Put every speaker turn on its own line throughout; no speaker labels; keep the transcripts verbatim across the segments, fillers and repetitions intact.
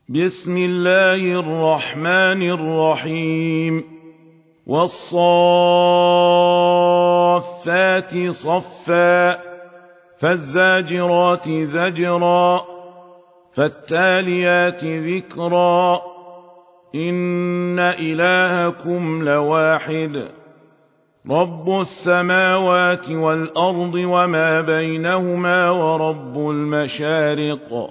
بسم الله الرحمن الرحيم والصافات صفا فالزاجرات زجرا فالتاليات ذكرا إن إلهكم لواحد رب السماوات والأرض وما بينهما ورب المشارق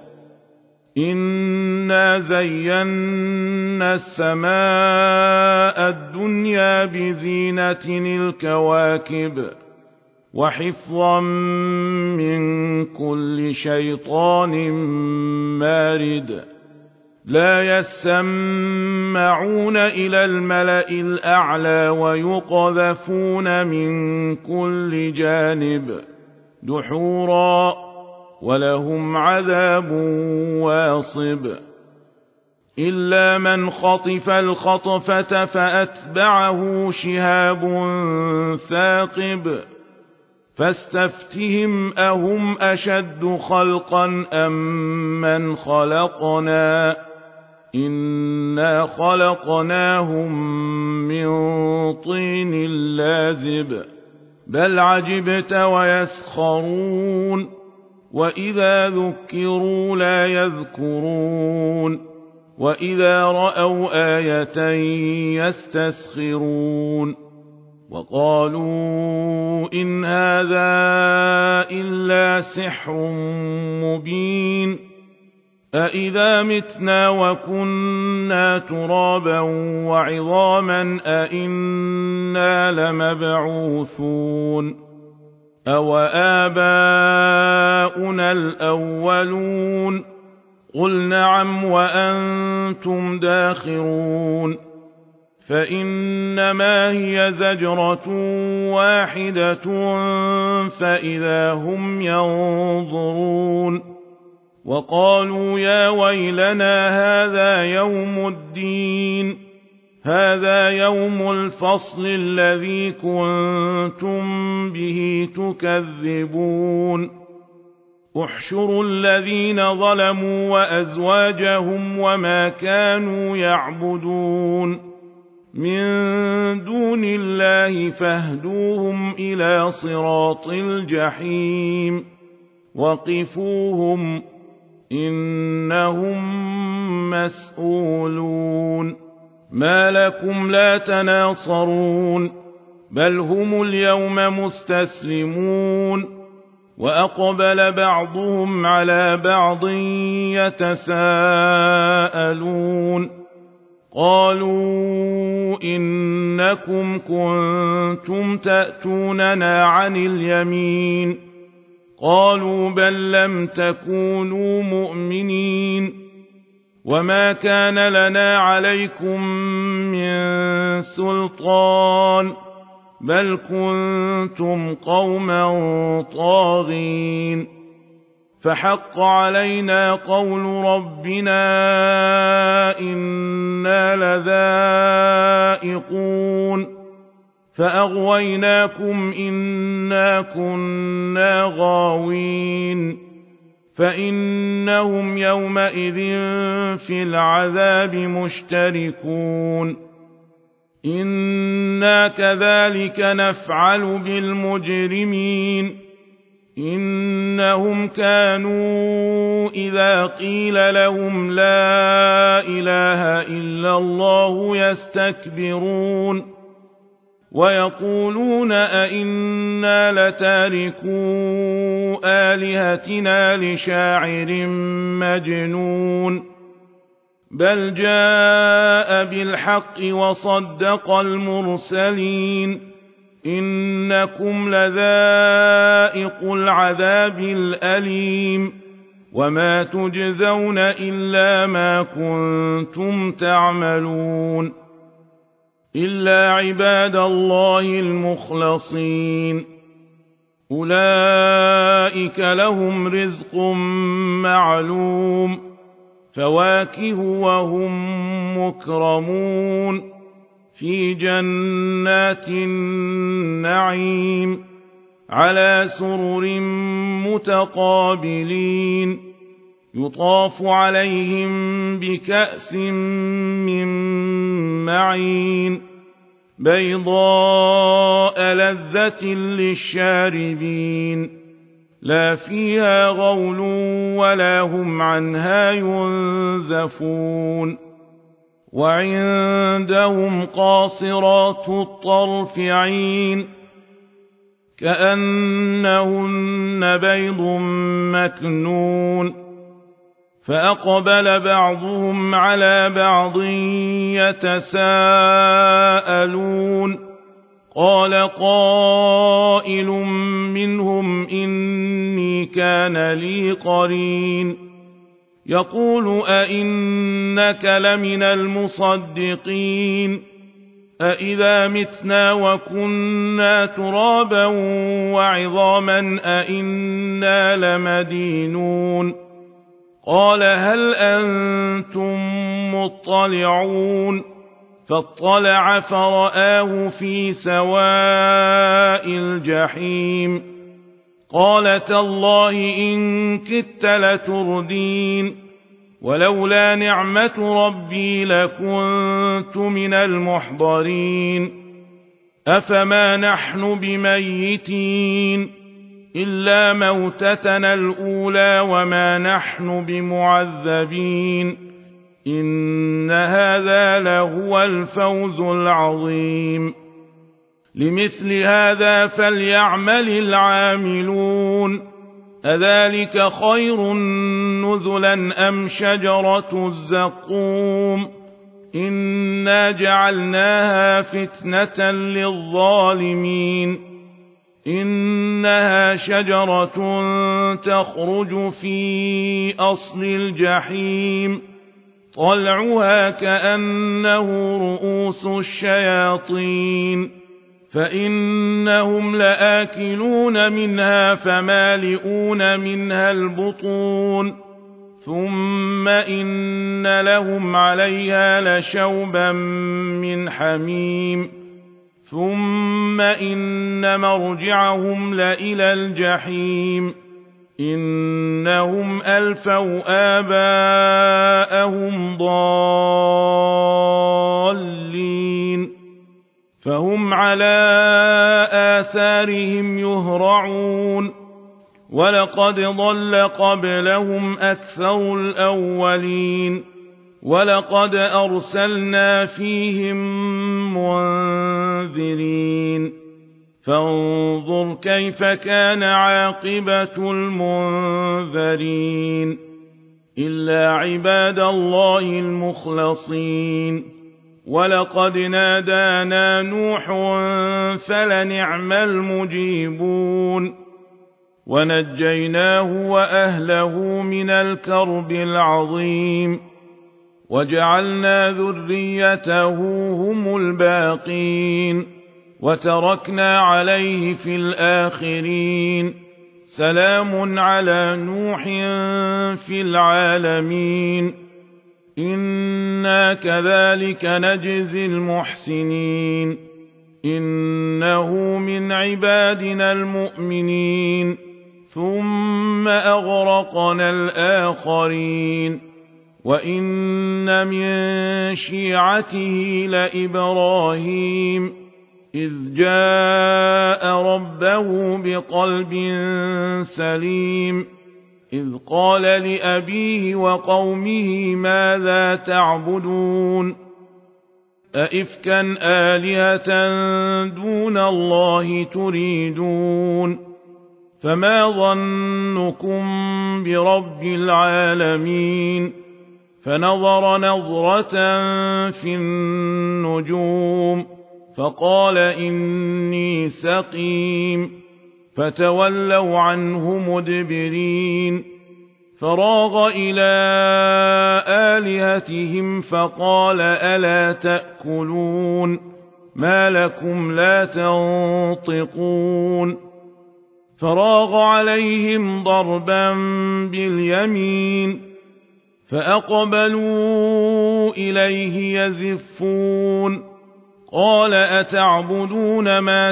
إنا زينا السماء الدنيا بزينة الكواكب وحفظا من كل شيطان مارد لا يسمعون إلى الملأ الأعلى ويقذفون من كل جانب دحورا ولهم عذاب واصب إلا من خطف الخطفة فأتبعه شهاب ثاقب فاستفتهم أهم أشد خلقا أم من خلقنا إنا خلقناهم من طين لازب بل عجبت ويسخرون وإذا ذكروا لا يذكرون وإذا رأوا آية يستسخرون وقالوا إن هذا إلا سحر مبين أإذا متنا وكنا ترابا وعظاما أإنا لمبعوثون أوآباؤنا الأولون قل نعم وأنتم داخرون فإنما هي زجرة واحدة فإذا هم ينظرون وقالوا يا ويلنا هذا يوم الدين هذا يوم الفصل الذي كنتم به تكذبون احشروا الذين ظلموا وأزواجهم وما كانوا يعبدون من دون الله فاهدوهم إلى صراط الجحيم وقفوهم إنهم مسؤولون ما لكم لا تناصرون بل هم اليوم مستسلمون وأقبل بعضهم على بعض يتساءلون قالوا إنكم كنتم تأتوننا عن اليمين قالوا بل لم تكونوا مؤمنين وما كان لنا عليكم من سلطان بل كنتم قوما طاغين فحق علينا قول ربنا إنا لذائقون فأغويناكم إنا كنا غاوين فإنهم يومئذ في العذاب مشتركون إنا كذلك نفعل بالمجرمين إنهم كانوا إذا قيل لهم لا إله إلا الله يستكبرون ويقولون أئنا لتاركو آلهتنا لشاعر مجنون بل جاء بالحق وصدق المرسلين إنكم لذائق العذاب الأليم وما تجزون إلا ما كنتم تعملون إلا عباد الله المخلصين أولئك لهم رزق معلوم فواكه وهم مكرمون في جنات النعيم على سرر متقابلين يطاف عليهم بكأس من معين بيضاء لذة للشاربين لا فيها غول ولا هم عنها ينزفون وعندهم قاصرات الطرف عين كأنهن بيض مكنون فأقبل بعضهم على بعض يتساءلون قال قائل منهم إني كان لي قرين يقول أئنك لمن المصدقين أئذا متنا وكنا ترابا وعظاما أئنا لمدينون قال هل أنتم مطلعون فاطلع فرآه في سواء الجحيم قال تالله إن كدت لتردين ولولا نعمة ربي لكنت من المحضرين أفما نحن بميتين إلا موتتنا الأولى وما نحن بمعذبين إن هذا لهو الفوز العظيم لمثل هذا فليعمل العاملون أذلك خير نزلا أم شجرة الزقوم إنا جعلناها فتنة للظالمين إنها شجرة تخرج في أصل الجحيم طلعها كأنه رؤوس الشياطين فإنهم لآكلون منها فمالئون منها البطون ثم إن لهم عليها لشوبا من حميم ثم إن مرجعهم لإلى الجحيم إنهم ألفوا آباءهم ضالين فهم على آثارهم يهرعون ولقد ضل قبلهم أكثر الأولين ولقد أرسلنا فيهم منذرين فانظر كيف كان عاقبة المنذرين إلا عباد الله المخلصين ولقد نادانا نوح فلنعم المجيبون ونجيناه وأهله من الكرب العظيم وجعلنا ذريته هم الباقين وتركنا عليه في الآخرين سلام على نوح في العالمين إنا كذلك نجزي المحسنين إنه من عبادنا المؤمنين ثم أغرقنا الآخرين وإن من شيعته لإبراهيم إذ جاء ربه بقلب سليم إذ قال لأبيه وقومه ماذا تعبدون أئفكا آلهة دون الله تريدون فما ظنكم برب العالمين فنظر نظرة في النجوم فقال إني سقيم فتولوا عنه مدبرين فراغ إلى آلهتهم فقال ألا تأكلون ما لكم لا تنطقون فراغ عليهم ضربا باليمين فأقبلوا إليه يزفون قال أتعبدون ما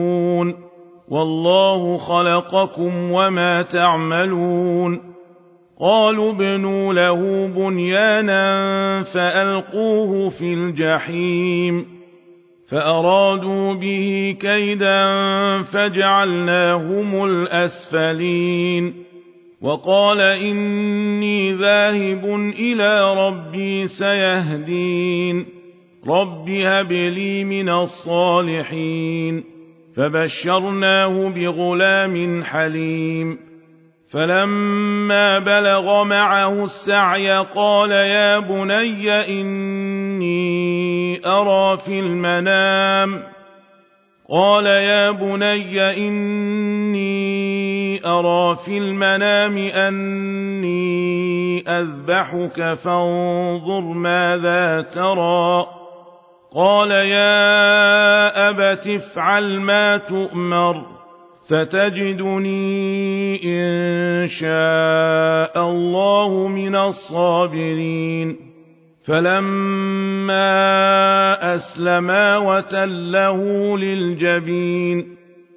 تنحتون والله خلقكم وما تعملون قالوا ابنوا له بنيانا فألقوه في الجحيم فأرادوا به كيدا فجعلناهم الأسفلين وقال إني ذاهب إلى ربي سيهدين رب هب لي من الصالحين فبشرناه بغلام حليم فلما بلغ معه السعي قال يا بني إني أرى في المنام قال يا بني إني أرى في المنام أني أذبحك فانظر ماذا ترى قال يا أبت افعل ما تؤمر ستجدني إن شاء الله من الصابرين فلما أسلما وتله للجبين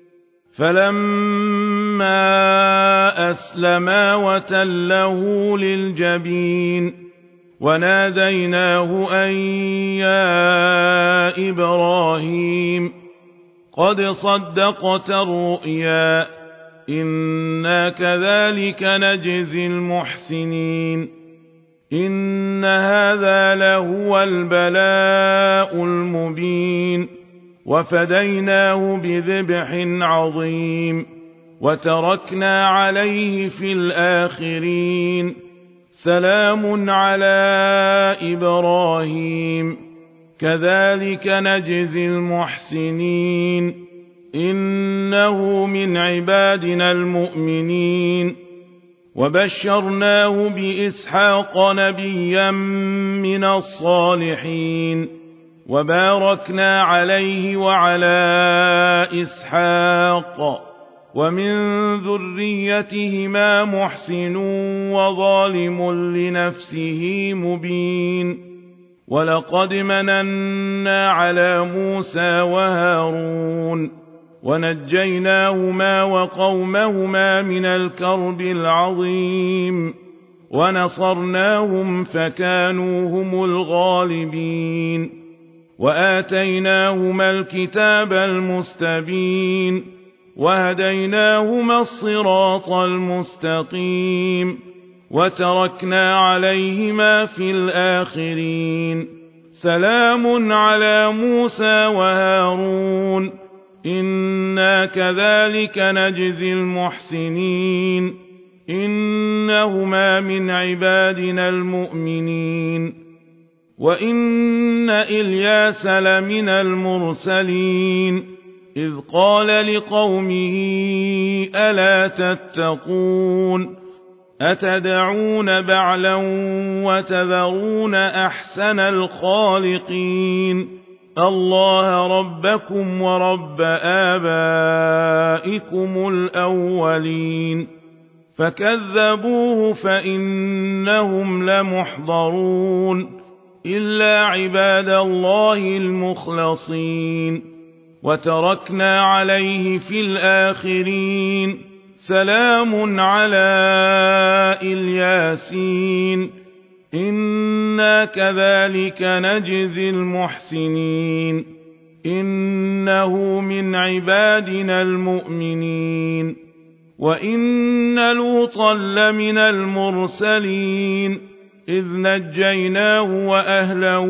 فلما أسلما وتله للجبين وناديناه أن يا إبراهيم قد صدقت الرؤيا إنا كذلك نجزي المحسنين إن هذا لهو البلاء المبين وفديناه بذبح عظيم وتركنا عليه في الآخرين سلام على إبراهيم كذلك نجزي المحسنين إنه من عبادنا المؤمنين وبشرناه بإسحاق نبيا من الصالحين وباركنا عليه وعلى إسحاق ومن ذريتهما محسن وظالم لنفسه مبين ولقد مننا على موسى وهارون ونجيناهما وقومهما من الكرب العظيم ونصرناهم فكانوا هم الغالبين وآتيناهما الكتاب المستبين وهديناهما الصراط المستقيم وتركنا عليهما في الآخرين سلام على موسى وهارون إنا كذلك نجزي المحسنين إنهما من عبادنا المؤمنين وإن إلياس لمن المرسلين إذ قال لقومه ألا تتقون أتدعون بعلا وتذرون أحسن الخالقين الله ربكم ورب آبائكم الأولين فكذبوه فإنهم لمحضرون إلا عباد الله المخلصين وتركنا عليه في الآخرين سلام على الياسين إنا كذلك نجزي المحسنين إنه من عبادنا المؤمنين وإن لوطا لمن المرسلين إذ نجيناه وأهله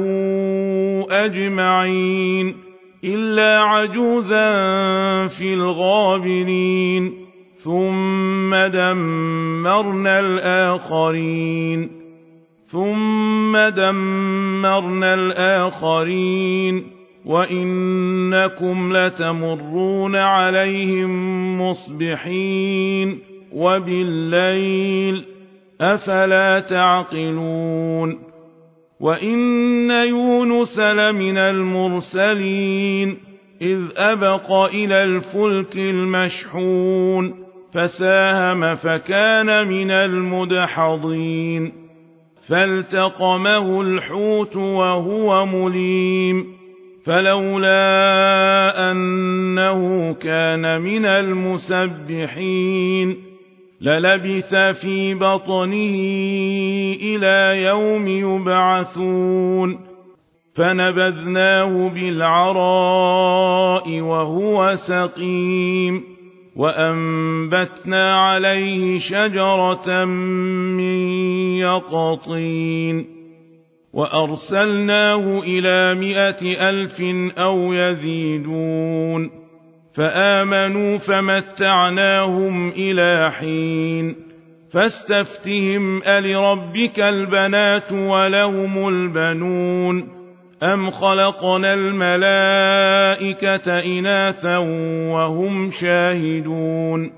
أجمعين إلا عجوزا في الغابرين ثم دمرنا الآخرين ثم دمرنا الآخرين وإنكم لتمرون عليهم مصبحين وبالليل أفلا تعقلون وإن يونس لمن المرسلين إذ أبق إلى الفلك المشحون فساهم فكان من المدحضين فالتقمه الحوت وهو مليم فلولا أنه كان من المسبحين للبث في بطنه إلى يوم يبعثون فنبذناه بالعراء وهو سقيم وأنبتنا عليه شجرة من يقطين وأرسلناه إلى مائة ألف أو يزيدون فآمنوا فمتعناهم إلى حين فاستفتهم ألربك البنات ولهم البنون أم خلقنا الملائكة إناثا وهم شاهدون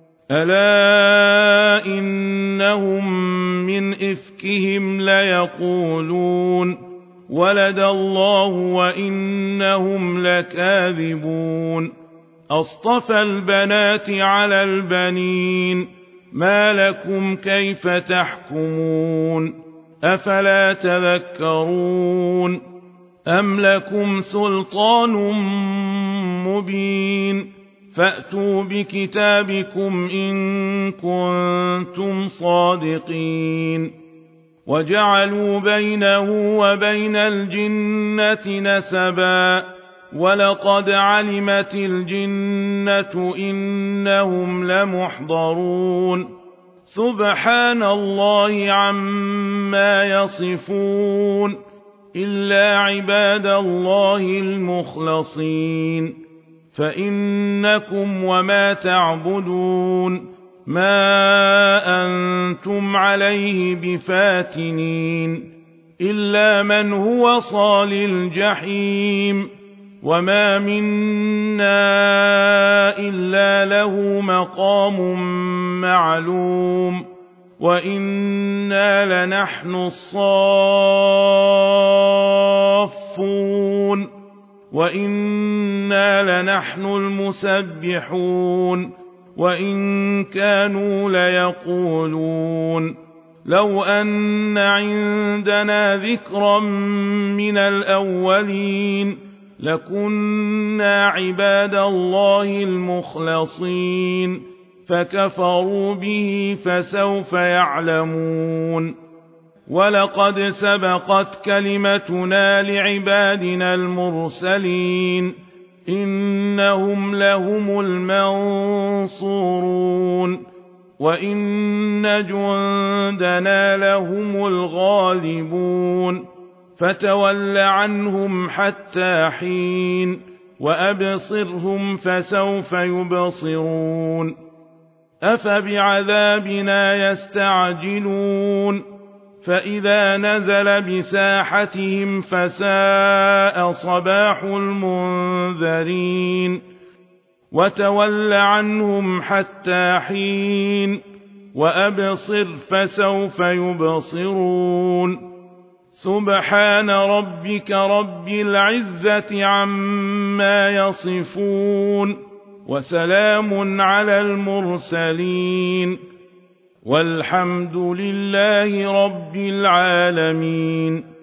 ألا إنهم من إفكهم ليقولون ولد الله وإنهم لكاذبون أصطفى البنات على البنين ما لكم كيف تحكمون أفلا تذكرون أم لكم سلطان مبين فأتوا بكتابكم إن كنتم صادقين وجعلوا بينه وبين الجنة نسبا ولقد علمت الجنة إنهم لمحضرون سبحان الله عما يصفون إلا عباد الله المخلصين فإنكم وما تعبدون ما أنتم عليه بفاتنين إلا من هو صال الجحيم وما منا إلا له مقام معلوم وإنا لنحن الصافون وإنا لنحن المسبحون وإن كانوا ليقولون لو أن عندنا ذكرا من الأولين لكنا عباد الله المخلصين فكفروا به فسوف يعلمون ولقد سبقت كلمتنا لعبادنا المرسلين إنهم لهم المنصورون وإن جندنا لهم الغالبون فتول عنهم حتى حين وأبصرهم فسوف يبصرون أفبعذابنا يستعجلون فإذا نزل بساحتهم فساء صباح المنذرين وتول عنهم حتى حين وأبصر فسوف يبصرون سبحان ربك رب العزة عما يصفون وسلام على المرسلين والحمد لله رب العالمين.